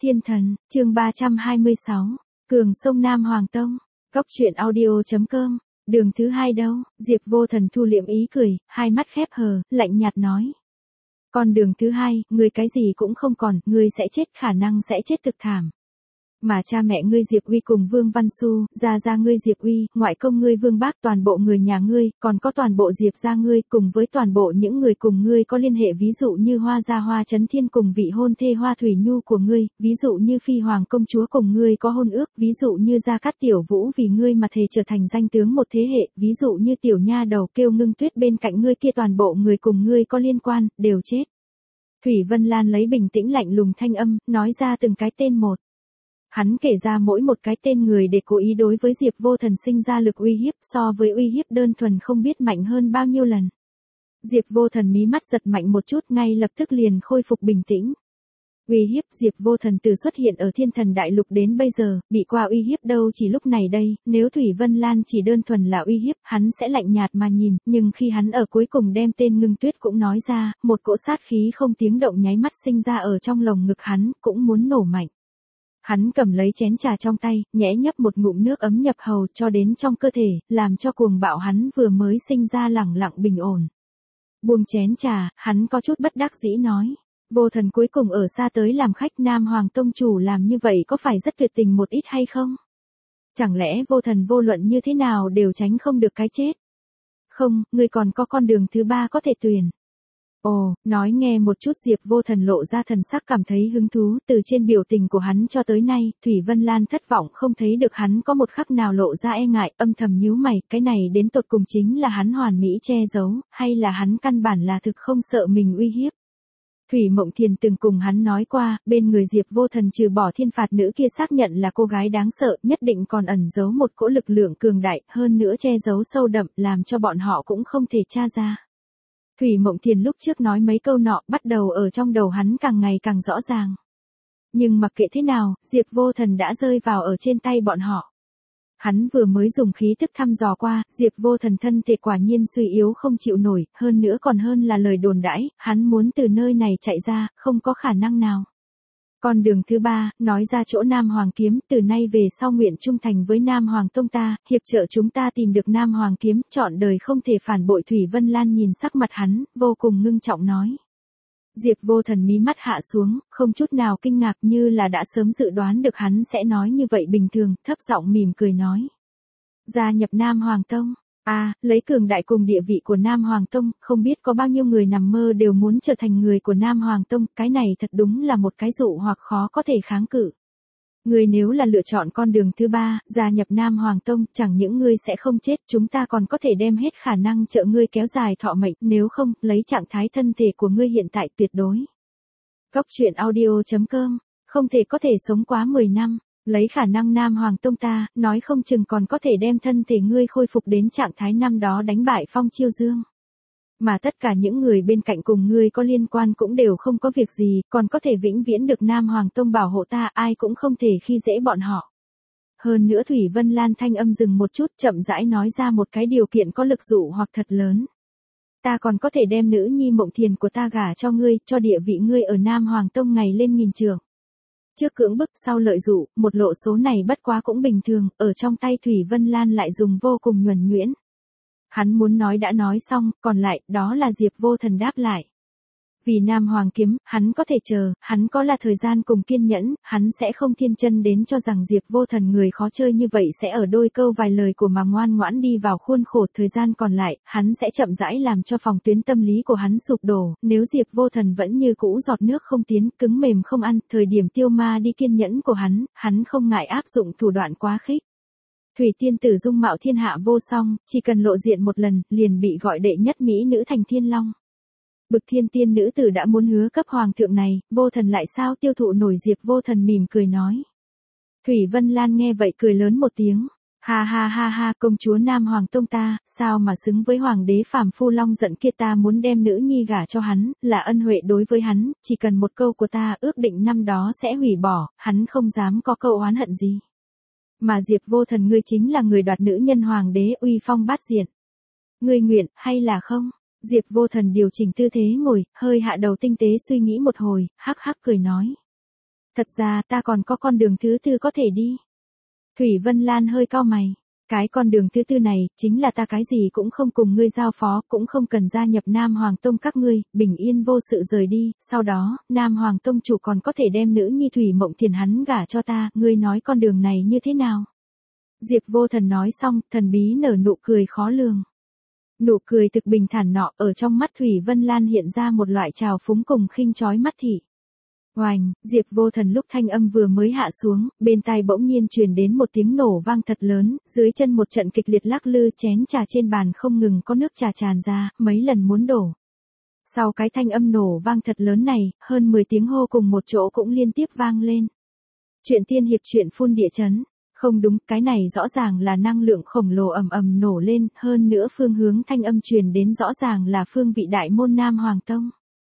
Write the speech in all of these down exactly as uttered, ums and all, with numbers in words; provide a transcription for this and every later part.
Thiên thần, chương ba trăm hai mươi sáu, Cường sông Nam Hoàng Tông, Cóc truyện audio.com, đường thứ hai đâu, Diệp Vô Thần thu liệm ý cười, hai mắt khép hờ, lạnh nhạt nói. Con đường thứ hai, ngươi cái gì cũng không còn, ngươi sẽ chết, khả năng sẽ chết thực thảm. Mà cha mẹ ngươi Diệp Uy cùng Vương Văn Xu, gia gia ngươi Diệp Uy, ngoại công ngươi Vương Bác, toàn bộ người nhà ngươi, còn có toàn bộ Diệp gia ngươi, cùng với toàn bộ những người cùng ngươi có liên hệ, ví dụ như Hoa gia Hoa Chấn Thiên cùng vị hôn thê Hoa Thủy Nhu của ngươi, ví dụ như Phi Hoàng công chúa cùng ngươi có hôn ước, ví dụ như Gia Cát Tiểu Vũ vì ngươi mà thề trở thành danh tướng một thế hệ, ví dụ như tiểu nha đầu Kêu Ngưng Tuyết bên cạnh ngươi kia, toàn bộ người cùng ngươi có liên quan, đều chết. Thủy Vân Lan lấy bình tĩnh lạnh lùng thanh âm, nói ra từng cái tên một. Hắn kể ra mỗi một cái tên người để cố ý đối với Diệp Vô Thần sinh ra lực uy hiếp, so với uy hiếp đơn thuần không biết mạnh hơn bao nhiêu lần. Diệp Vô Thần mí mắt giật mạnh một chút, ngay lập tức liền khôi phục bình tĩnh. Uy hiếp, Diệp Vô Thần từ xuất hiện ở Thiên Thần Đại Lục đến bây giờ, bị qua uy hiếp đâu chỉ lúc này đây, nếu Thủy Vân Lan chỉ đơn thuần là uy hiếp, hắn sẽ lạnh nhạt mà nhìn, nhưng khi hắn ở cuối cùng đem tên Ngưng Tuyết cũng nói ra, một cỗ sát khí không tiếng động nháy mắt sinh ra ở trong lồng ngực hắn, cũng muốn nổ mạnh. Hắn cầm lấy chén trà trong tay, nhẽ nhấp một ngụm nước ấm nhập hầu cho đến trong cơ thể, làm cho cuồng bạo hắn vừa mới sinh ra lẳng lặng bình ổn. Buông chén trà, hắn có chút bất đắc dĩ nói. Vô Thần cuối cùng ở xa tới làm khách, Nam Hoàng Tông chủ làm như vậy có phải rất tuyệt tình một ít hay không? Chẳng lẽ Vô Thần vô luận như thế nào đều tránh không được cái chết? Không, ngươi còn có con đường thứ ba có thể tuyển. Ồ, nói nghe một chút. Diệp Vô Thần lộ ra thần sắc cảm thấy hứng thú, từ trên biểu tình của hắn cho tới nay, Thủy Vân Lan thất vọng không thấy được hắn có một khắc nào lộ ra e ngại, âm thầm nhíu mày, cái này đến tột cùng chính là hắn hoàn mỹ che giấu, hay là hắn căn bản là thực không sợ mình uy hiếp. Thủy Mộng Thiền từng cùng hắn nói qua, bên người Diệp Vô Thần trừ bỏ thiên phạt nữ kia xác nhận là cô gái đáng sợ, nhất định còn ẩn giấu một cỗ lực lượng cường đại, hơn nữa che giấu sâu đậm, làm cho bọn họ cũng không thể tra ra. Thủy Mộng Thiền lúc trước nói mấy câu nọ, bắt đầu ở trong đầu hắn càng ngày càng rõ ràng. Nhưng mặc kệ thế nào, Diệp Vô Thần đã rơi vào ở trên tay bọn họ. Hắn vừa mới dùng khí thức thăm dò qua, Diệp Vô Thần thân thể quả nhiên suy yếu không chịu nổi, hơn nữa còn hơn là lời đồn đãi, hắn muốn từ nơi này chạy ra, không có khả năng nào. Con đường thứ ba, nói ra chỗ Nam Hoàng Kiếm, từ nay về sau nguyện trung thành với Nam Hoàng Tông ta, hiệp trợ chúng ta tìm được Nam Hoàng Kiếm, trọn đời không thể phản bội. Thủy Vân Lan nhìn sắc mặt hắn, vô cùng ngưng trọng nói. Diệp Vô Thần mí mắt hạ xuống, không chút nào kinh ngạc, như là đã sớm dự đoán được hắn sẽ nói như vậy bình thường, thấp giọng mỉm cười nói. Gia nhập Nam Hoàng Tông. À, lấy cường đại cùng địa vị của Nam Hoàng Tông, không biết có bao nhiêu người nằm mơ đều muốn trở thành người của Nam Hoàng Tông, cái này thật đúng là một cái dụ hoặc khó có thể kháng cự. Ngươi nếu là lựa chọn con đường thứ ba, gia nhập Nam Hoàng Tông, chẳng những ngươi sẽ không chết, chúng ta còn có thể đem hết khả năng trợ ngươi kéo dài thọ mệnh, nếu không, lấy trạng thái thân thể của ngươi hiện tại tuyệt đối. Cóc truyện audio.com, không thể có thể sống quá mười năm. Lấy khả năng Nam Hoàng Tông ta, nói không chừng còn có thể đem thân thể ngươi khôi phục đến trạng thái năm đó đánh bại Phong Chiêu Dương. Mà tất cả những người bên cạnh cùng ngươi có liên quan cũng đều không có việc gì, còn có thể vĩnh viễn được Nam Hoàng Tông bảo hộ ta, ai cũng không thể khi dễ bọn họ. Hơn nữa Thủy Vân Lan thanh âm dừng một chút, chậm rãi nói ra một cái điều kiện có lực dụ hoặc thật lớn. Ta còn có thể đem nữ nhi Mộng Thiền của ta gả cho ngươi, cho địa vị ngươi ở Nam Hoàng Tông ngày lên nghìn trượng. Trước cưỡng bức, sau lợi dụ, một lộ số này bất quá cũng bình thường, ở trong tay Thủy Vân Lan lại dùng vô cùng nhuần nhuyễn. Hắn muốn nói đã nói xong, còn lại, đó là Diệp Vô Thần đáp lại. Vì Nam Hoàng Kiếm, hắn có thể chờ, hắn có là thời gian cùng kiên nhẫn, hắn sẽ không thiên chân đến cho rằng Diệp Vô Thần người khó chơi như vậy sẽ ở đôi câu vài lời của mà ngoan ngoãn đi vào khuôn khổ. Thời gian còn lại, hắn sẽ chậm rãi làm cho phòng tuyến tâm lý của hắn sụp đổ, nếu Diệp Vô Thần vẫn như cũ giọt nước không tiến, cứng mềm không ăn, thời điểm tiêu ma đi kiên nhẫn của hắn, hắn không ngại áp dụng thủ đoạn quá khích. Thủy tiên tử dung mạo thiên hạ vô song, chỉ cần lộ diện một lần, liền bị gọi đệ nhất mỹ nữ thành thiên long. Bực thiên tiên nữ tử đã muốn hứa cấp hoàng thượng này, Vô Thần lại sao tiêu thụ nổi? Diệp Vô Thần mỉm cười nói. Thủy Vân Lan nghe vậy cười lớn một tiếng. Ha ha ha ha, công chúa Nam Hoàng Tông ta, sao mà xứng với hoàng đế phàm phu long giận kia, ta muốn đem nữ nhi gả cho hắn, là ân huệ đối với hắn, chỉ cần một câu của ta, ước định năm đó sẽ hủy bỏ, hắn không dám có câu oán hận gì. Mà Diệp Vô Thần ngươi chính là người đoạt nữ nhân hoàng đế, uy phong bát diện. Ngươi nguyện, hay là không? Diệp Vô Thần điều chỉnh tư thế ngồi, hơi hạ đầu tinh tế suy nghĩ một hồi, hắc hắc cười nói. Thật ra ta còn có con đường thứ tư có thể đi. Thủy Vân Lan hơi cau mày. Cái con đường thứ tư này, chính là ta cái gì cũng không cùng ngươi giao phó, cũng không cần gia nhập Nam Hoàng Tông các ngươi, bình yên vô sự rời đi, sau đó, Nam Hoàng Tông chủ còn có thể đem nữ nhi Thủy Mộng Thiền hắn gả cho ta, ngươi nói con đường này như thế nào? Diệp Vô Thần nói xong, thần bí nở nụ cười khó lường. Nụ cười thực bình thản nọ, ở trong mắt Thủy Vân Lan hiện ra một loại trào phúng cùng khinh chói mắt thị. Oành, Diệp Vô Thần lúc thanh âm vừa mới hạ xuống, bên tai bỗng nhiên truyền đến một tiếng nổ vang thật lớn, dưới chân một trận kịch liệt lắc lư, chén trà trên bàn không ngừng có nước trà tràn ra, mấy lần muốn đổ. Sau cái thanh âm nổ vang thật lớn này, hơn mười tiếng hô cùng một chỗ cũng liên tiếp vang lên. Chuyện tiên hiệp chuyện phun địa chấn. Không đúng, cái này rõ ràng là năng lượng khổng lồ ầm ầm nổ lên, hơn nữa phương hướng thanh âm truyền đến rõ ràng là phương vị đại môn Nam Hoàng Tông.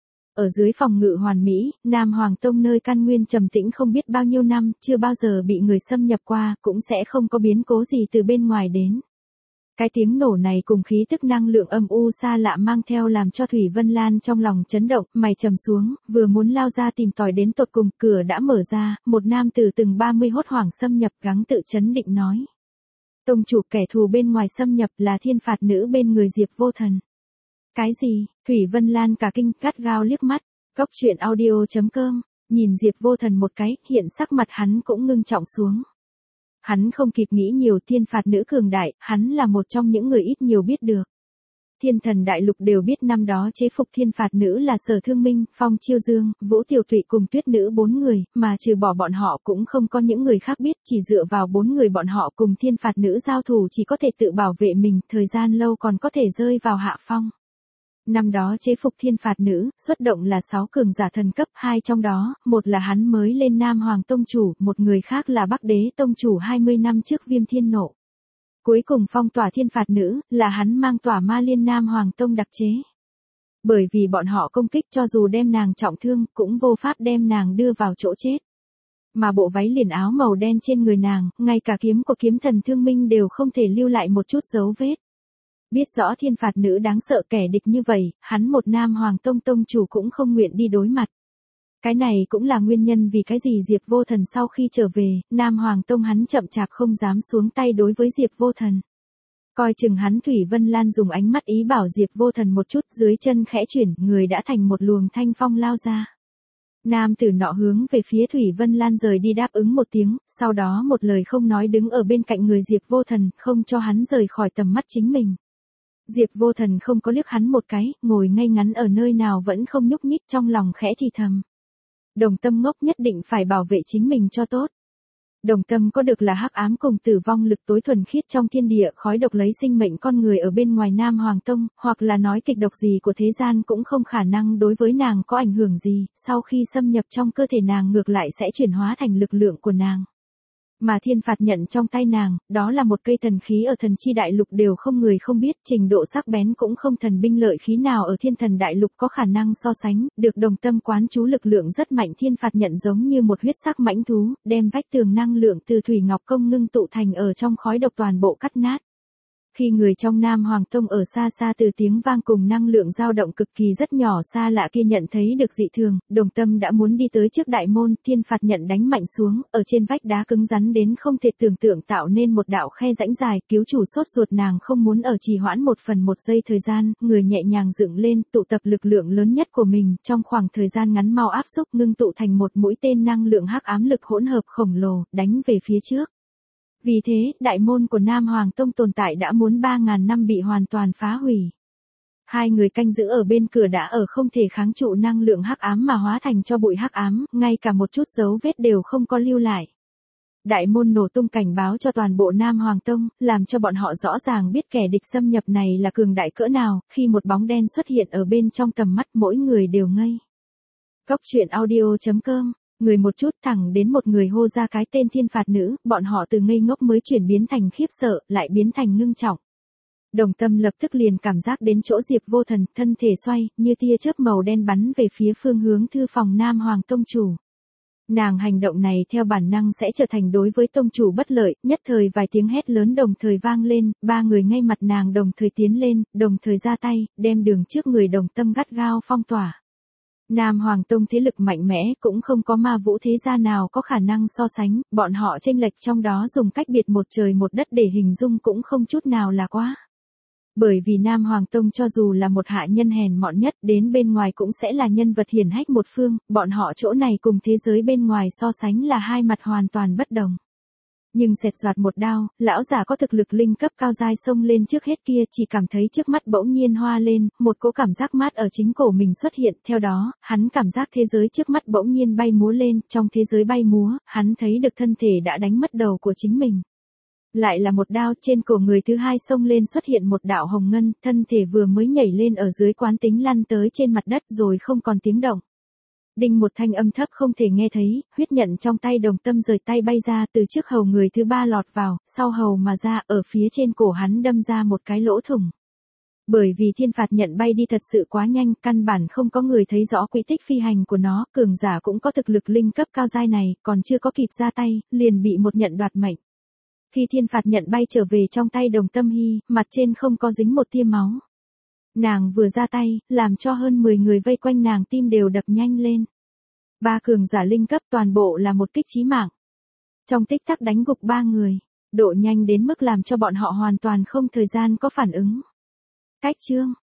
Ở dưới phòng ngự hoàn mỹ, Nam Hoàng Tông nơi căn nguyên trầm tĩnh không biết bao nhiêu năm, chưa bao giờ bị người xâm nhập qua, cũng sẽ không có biến cố gì từ bên ngoài đến. Cái tiếng nổ này cùng khí tức năng lượng âm u xa lạ mang theo làm cho Thủy Vân Lan trong lòng chấn động, mày trầm xuống, vừa muốn lao ra tìm tòi đến tột cùng, cửa đã mở ra, một nam tử từng ba mươi hốt hoảng xâm nhập gắng tự chấn định nói. Tông chủ kẻ thù bên ngoài xâm nhập là thiên phạt nữ bên người Diệp Vô Thần. Cái gì? Thủy Vân Lan cả kinh cắt gao liếc mắt, cốc truyện audio chấm com, nhìn Diệp Vô Thần một cái, hiện sắc mặt hắn cũng ngưng trọng xuống. Hắn không kịp nghĩ nhiều, thiên phạt nữ cường đại, hắn là một trong những người ít nhiều biết được. Thiên thần đại lục đều biết năm đó chế phục thiên phạt nữ là Sở Thương Minh, Phong Chiêu Dương, Vũ Tiểu Thụy cùng Tuyết Nữ bốn người, mà trừ bỏ bọn họ cũng không có những người khác biết, chỉ dựa vào bốn người bọn họ cùng thiên phạt nữ giao thủ chỉ có thể tự bảo vệ mình, thời gian lâu còn có thể rơi vào hạ phong. Năm đó chế phục thiên phạt nữ, xuất động là sáu cường giả thần cấp, hai trong đó, một là hắn mới lên Nam Hoàng Tông chủ, một người khác là Bắc Đế Tông chủ hai mươi năm trước Viêm Thiên Nộ. Cuối cùng phong tỏa thiên phạt nữ, là hắn mang tỏa ma liên Nam Hoàng Tông đặc chế. Bởi vì bọn họ công kích cho dù đem nàng trọng thương, cũng vô pháp đem nàng đưa vào chỗ chết. Mà bộ váy liền áo màu đen trên người nàng, ngay cả kiếm của kiếm thần Thương Minh đều không thể lưu lại một chút dấu vết. Biết rõ thiên phạt nữ đáng sợ kẻ địch như vậy, hắn một Nam Hoàng Tông tông chủ cũng không nguyện đi đối mặt. Cái này cũng là nguyên nhân vì cái gì Diệp Vô Thần sau khi trở về, Nam Hoàng Tông hắn chậm chạp không dám xuống tay đối với Diệp Vô Thần. Coi chừng hắn Thủy Vân Lan dùng ánh mắt ý bảo Diệp Vô Thần một chút, dưới chân khẽ chuyển, người đã thành một luồng thanh phong lao ra. Nam tử nọ hướng về phía Thủy Vân Lan rời đi đáp ứng một tiếng, sau đó một lời không nói đứng ở bên cạnh người Diệp Vô Thần, không cho hắn rời khỏi tầm mắt chính mình. Diệp Vô Thần không có liếc hắn một cái, ngồi ngay ngắn ở nơi nào vẫn không nhúc nhích, trong lòng khẽ thì thầm. Đồng Tâm ngốc nhất định phải bảo vệ chính mình cho tốt. Đồng Tâm có được là hắc ám cùng tử vong lực tối thuần khiết trong thiên địa, khói độc lấy sinh mệnh con người ở bên ngoài Nam Hoàng Tông, hoặc là nói kịch độc gì của thế gian cũng không khả năng đối với nàng có ảnh hưởng gì, sau khi xâm nhập trong cơ thể nàng ngược lại sẽ chuyển hóa thành lực lượng của nàng. Mà thiên phạt nhận trong tay nàng, đó là một cây thần khí ở thần chi đại lục đều không người không biết, trình độ sắc bén cũng không thần binh lợi khí nào ở thiên thần đại lục có khả năng so sánh, được Đồng Tâm quán chú lực lượng rất mạnh, thiên phạt nhận giống như một huyết sắc mãnh thú, đem vách tường năng lượng từ Thủy Ngọc Công ngưng tụ thành ở trong khói độc toàn bộ cắt nát. Khi người trong Nam Hoàng Tông ở xa xa từ tiếng vang cùng năng lượng dao động cực kỳ rất nhỏ xa lạ kia nhận thấy được dị thường, Đồng Tâm đã muốn đi tới trước đại môn, thiên phạt nhận đánh mạnh xuống, ở trên vách đá cứng rắn đến không thể tưởng tượng tạo nên một đạo khe rãnh dài, cứu chủ sốt ruột nàng không muốn ở trì hoãn một phần một giây thời gian, người nhẹ nhàng dựng lên, tụ tập lực lượng lớn nhất của mình, trong khoảng thời gian ngắn mau áp xúc ngưng tụ thành một mũi tên năng lượng hắc ám lực hỗn hợp khổng lồ, đánh về phía trước. Vì thế, đại môn của Nam Hoàng Tông tồn tại đã muốn ba ngàn năm bị hoàn toàn phá hủy. Hai người canh giữ ở bên cửa đã ở không thể kháng trụ năng lượng hắc ám mà hóa thành cho bụi hắc ám, ngay cả một chút dấu vết đều không có lưu lại. Đại môn nổ tung cảnh báo cho toàn bộ Nam Hoàng Tông, làm cho bọn họ rõ ràng biết kẻ địch xâm nhập này là cường đại cỡ nào, khi một bóng đen xuất hiện ở bên trong tầm mắt mỗi người đều ngây. Cốc truyện audio chấm com. Người một chút thẳng đến một người hô ra cái tên thiên phạt nữ, bọn họ từ ngây ngốc mới chuyển biến thành khiếp sợ, lại biến thành ngưng trọng. Đồng Tâm lập tức liền cảm giác đến chỗ Diệp Vô Thần, thân thể xoay, như tia chớp màu đen bắn về phía phương hướng thư phòng Nam Hoàng Tông chủ. Nàng hành động này theo bản năng sẽ trở thành đối với tông chủ bất lợi, nhất thời vài tiếng hét lớn đồng thời vang lên, ba người ngay mặt nàng đồng thời tiến lên, đồng thời ra tay, đem đường trước người Đồng Tâm gắt gao phong tỏa. Nam Hoàng Tông thế lực mạnh mẽ, cũng không có ma vũ thế gia nào có khả năng so sánh, bọn họ chênh lệch trong đó dùng cách biệt một trời một đất để hình dung cũng không chút nào là quá. Bởi vì Nam Hoàng Tông cho dù là một hạ nhân hèn mọn nhất, đến bên ngoài cũng sẽ là nhân vật hiển hách một phương, bọn họ chỗ này cùng thế giới bên ngoài so sánh là hai mặt hoàn toàn bất đồng. Nhưng xẹt xoạt một đao, lão giả có thực lực linh cấp cao giai xông lên trước hết kia, chỉ cảm thấy trước mắt bỗng nhiên hoa lên, một cỗ cảm giác mát ở chính cổ mình xuất hiện, theo đó, hắn cảm giác thế giới trước mắt bỗng nhiên bay múa lên, trong thế giới bay múa, hắn thấy được thân thể đã đánh mất đầu của chính mình. Lại là một đao, trên cổ người thứ hai xông lên xuất hiện một đạo hồng ngân, thân thể vừa mới nhảy lên ở dưới quán tính lăn tới trên mặt đất rồi không còn tiếng động. Đinh một thanh âm thấp không thể nghe thấy, huyết nhận trong tay Đồng Tâm rời tay bay ra, từ trước hầu người thứ ba lọt vào, sau hầu mà ra, ở phía trên cổ hắn đâm ra một cái lỗ thủng. Bởi vì thiên phạt nhận bay đi thật sự quá nhanh, căn bản không có người thấy rõ quỹ tích phi hành của nó, cường giả cũng có thực lực linh cấp cao giai này, còn chưa có kịp ra tay, liền bị một nhận đoạt mệnh. Khi thiên phạt nhận bay trở về trong tay Đồng Tâm Hy, mặt trên không có dính một tia máu. Nàng vừa ra tay, làm cho hơn mười người vây quanh nàng tim đều đập nhanh lên. Ba cường giả linh cấp toàn bộ là một kích chí mạng. Trong tích tắc đánh gục ba người, độ nhanh đến mức làm cho bọn họ hoàn toàn không thời gian có phản ứng. Cách chương